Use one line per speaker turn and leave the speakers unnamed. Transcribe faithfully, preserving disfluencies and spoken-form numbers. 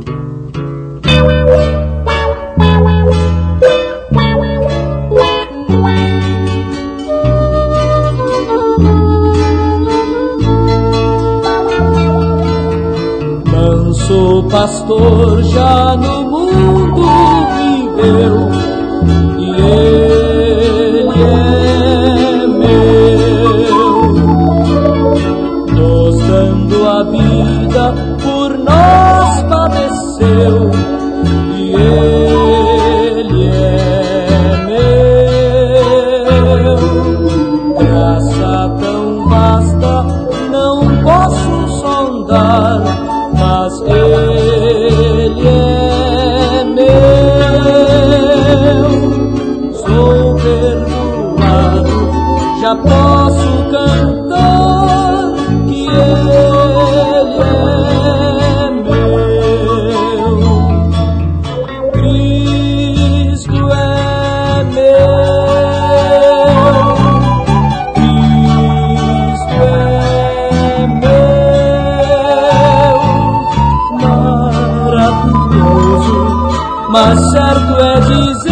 Manso pastor já no mundo viveu, e ele é meu, nos dando a vida por nós padeceu, e ele é meu. Graça tão vasta não posso sondar, mas ele é meu. Sou perdoado, já posso cantar que ele é meu. Cristo é meu, Cristo é meu. Mas certo é dizer